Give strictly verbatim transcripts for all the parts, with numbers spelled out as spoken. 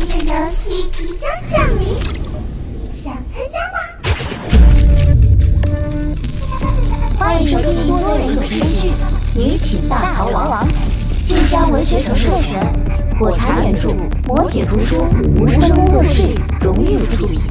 的游戏即将降临，想参加吗？ 欢迎收听多人有声剧《女寝大逃亡》，晋江文学城授权，火柴原著，磨铁图书，无声工作室荣誉出品。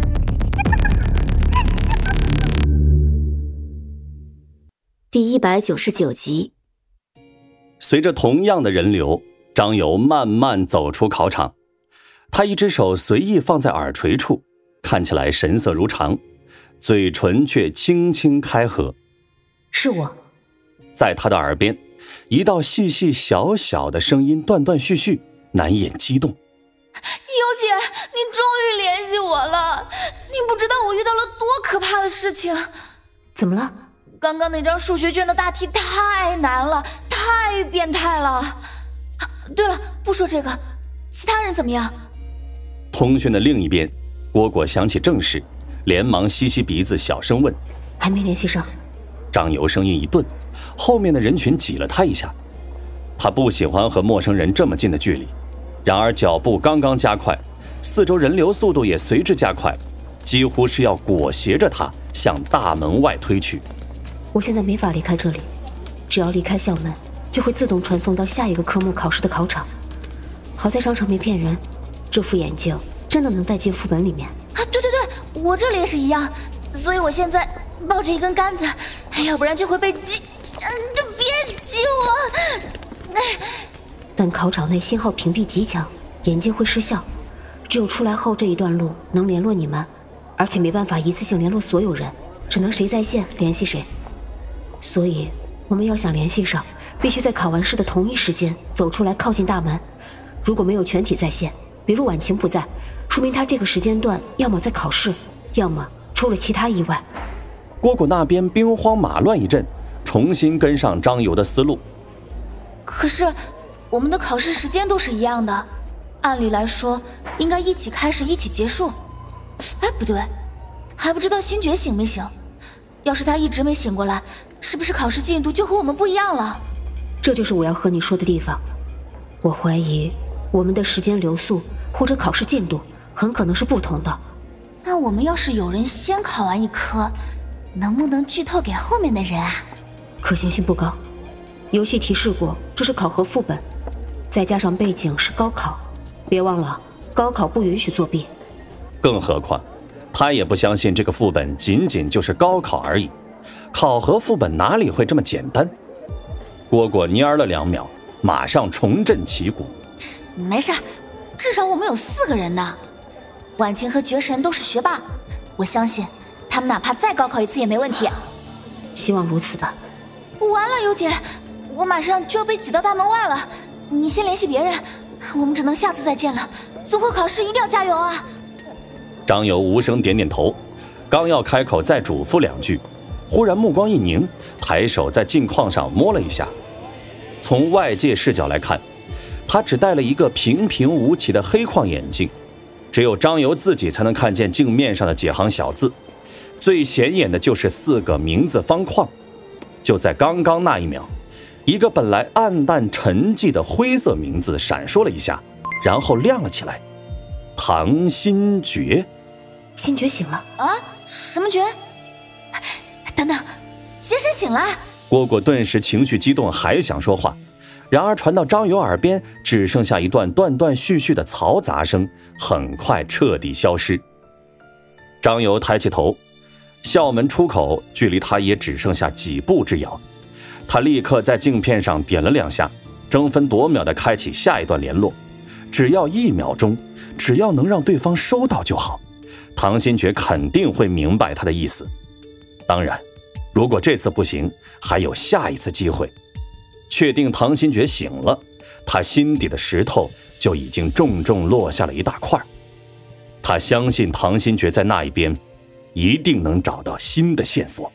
第一百九十九集。 随着同样的人流，张游慢慢走出考场，他一只手随意放在耳垂处，看起来神色如常，嘴唇却轻轻开合。 是我。 在他的耳边，一道细细小小的声音断断续续，难掩激动。 尤姐，你终于联系我了，你不知道我遇到了多可怕的事情。 怎么了？ 刚刚那张数学卷的大题太难了，太变态了。对了，不说这个，其他人怎么样？ 通讯的另一边，蝈蝈想起正事，连忙吸吸鼻子，小声问： 还没联系上。 张游声音一顿，后面的人群挤了他一下。他不喜欢和陌生人这么近的距离，然而脚步刚刚加快，四周人流速度也随之加快，几乎是要裹挟着他向大门外推去。 我现在没法离开这里，只要离开校门，就会自动传送到下一个科目考试的考场。好在商场没骗人，这副眼镜真的能带进副本里面。 啊，对对对，我这里也是一样，所以我现在抱着一根杆子，要不然就会被挤。嗯，别挤我！ 但考场内信号屏蔽极强，眼镜会失效，只有出来后这一段路能联络你们，而且没办法一次性联络所有人，只能谁在线联系谁。所以我们要想联系上，必须在考完试的同一时间走出来靠近大门。如果没有全体在线，比如婉晴不在，说明他这个时间段要么在考试，要么出了其他意外。 蝈蝈那边兵荒马乱一阵，重新跟上张游的思路。 可是我们的考试时间都是一样的，按理来说应该一起开始一起结束。哎，不对，还不知道星爵醒没醒。要是他一直没醒过来，是不是考试进度就和我们不一样了？ 这就是我要和你说的地方。我怀疑我们的时间流速或者考试进度很可能是不同的。 那我们要是有人先考完一科，能不能剧透给后面的人啊？ 可行性不高。游戏提示过这是考核副本，再加上背景是高考，别忘了高考不允许作弊。 更何况他也不相信这个副本仅仅就是高考而已，考核副本哪里会这么简单？蝈蝈蔫了两秒，马上重振旗鼓。 没事，至少我们有四个人呢。婉晴和绝神都是学霸，我相信他们哪怕再高考一次也没问题。 希望如此吧。 完了，尤姐，我马上就要被挤到大门外了，你先联系别人，我们只能下次再见了。综合考试一定要加油啊！ 张游无声点点头，刚要开口再嘱咐两句，忽然目光一凝，抬手在镜框上摸了一下。从外界视角来看，他只戴了一个平平无奇的黑框眼镜，只有张游自己才能看见镜面上的几行小字，最显眼的就是四个名字方框。就在刚刚那一秒，一个本来暗淡沉寂的灰色名字闪烁了一下，然后亮了起来。唐新觉。 新觉醒了啊？什么觉？等等，绝神醒了！ 蝈蝈顿时情绪激动，还想说话，然而传到张游耳边，只剩下一段断断续续的嘈杂声，很快彻底消失。张游抬起头，校门出口距离他也只剩下几步之遥。他立刻在镜片上点了两下，争分夺秒地开启下一段联络，只要一秒钟，只要能让对方收到就好。唐新觉肯定会明白他的意思。当然，如果这次不行，还有下一次机会。确定唐新觉醒了，他心底的石头就已经重重落下了一大块。他相信唐新觉在那一边一定能找到新的线索。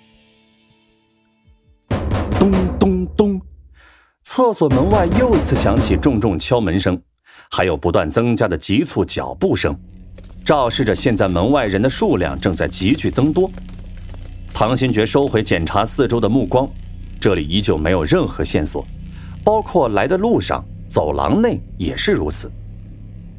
咚咚咚，厕所门外又一次响起重重敲门声，还有不断增加的急促脚步声，昭示着现在门外人的数量正在急剧增多。唐新觉收回检查四周的目光，这里依旧没有任何线索，包括来的路上、走廊内也是如此。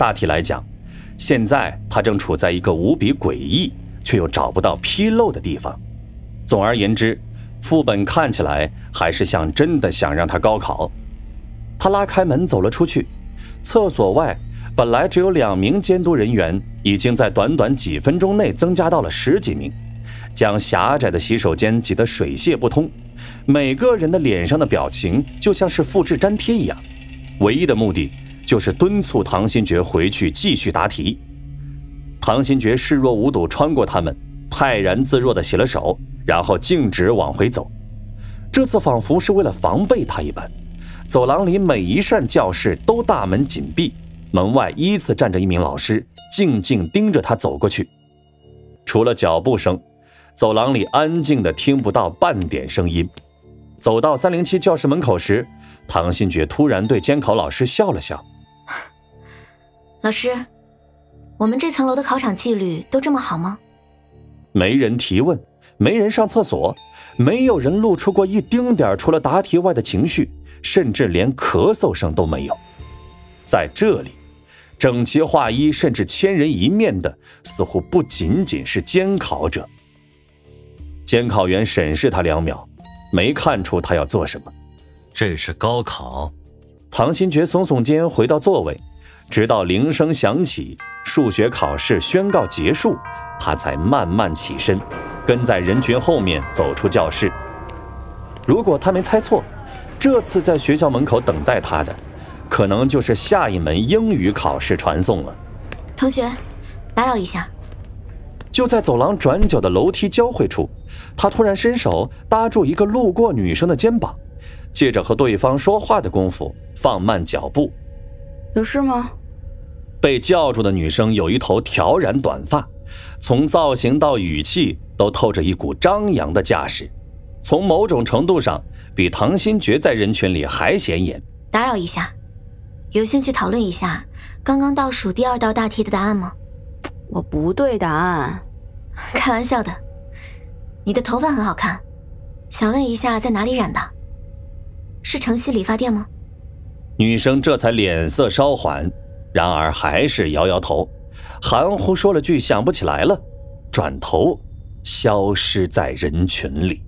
大体来讲，现在他正处在一个无比诡异却又找不到纰漏的地方。总而言之，副本看起来还是像真的想让他高考。他拉开门走了出去，厕所外本来只有两名监督人员，已经在短短几分钟内增加到了十几名，将狭窄的洗手间挤得水泄不通。每个人的脸上的表情就像是复制粘贴一样，唯一的目的就是敦促唐新觉回去继续答题。唐新觉视若无睹穿过他们，泰然自若地洗了手，然后径直往回走。这次仿佛是为了防备他一般，走廊里每一扇教室都大门紧闭，门外依次站着一名老师，静静盯着他走过去。除了脚步声，走廊里安静的听不到半点声音。走到三零七教室门口时，唐新觉突然对监考老师笑了笑。 老师，我们这层楼的考场纪律都这么好吗？ 没人提问，没人上厕所，没有人露出过一丁点除了答题外的情绪，甚至连咳嗽声都没有。在这里，整齐划一甚至千人一面的似乎不仅仅是监考者。监考员审视他两秒，没看出他要做什么。 这是高考。 唐新觉耸耸肩回到座位，直到铃声响起，数学考试宣告结束，他才慢慢起身，跟在人群后面走出教室。如果他没猜错，这次在学校门口等待他的可能就是下一门英语考试传送了。 同学，打扰一下。 就在走廊转角的楼梯交汇处，他突然伸手搭住一个路过女生的肩膀，借着和对方说话的功夫放慢脚步。 有事吗？ 被叫住的女生有一头挑染短发，从造型到语气都透着一股张扬的架势，从某种程度上比唐新觉在人群里还显眼。 打扰一下，有兴趣讨论一下刚刚倒数第二道大题的答案吗？ 我不对答案。 开玩笑的。你的头发很好看，想问一下在哪里染的？是城西理发店吗？ 女生这才脸色稍缓，然而还是摇摇头，含糊说了句想不起来了，转头消失在人群里。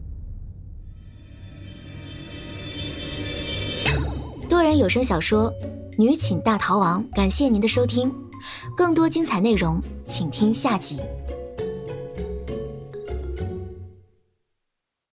多人有声小说《女寝大逃亡》，感谢您的收听，更多精彩内容请听下集。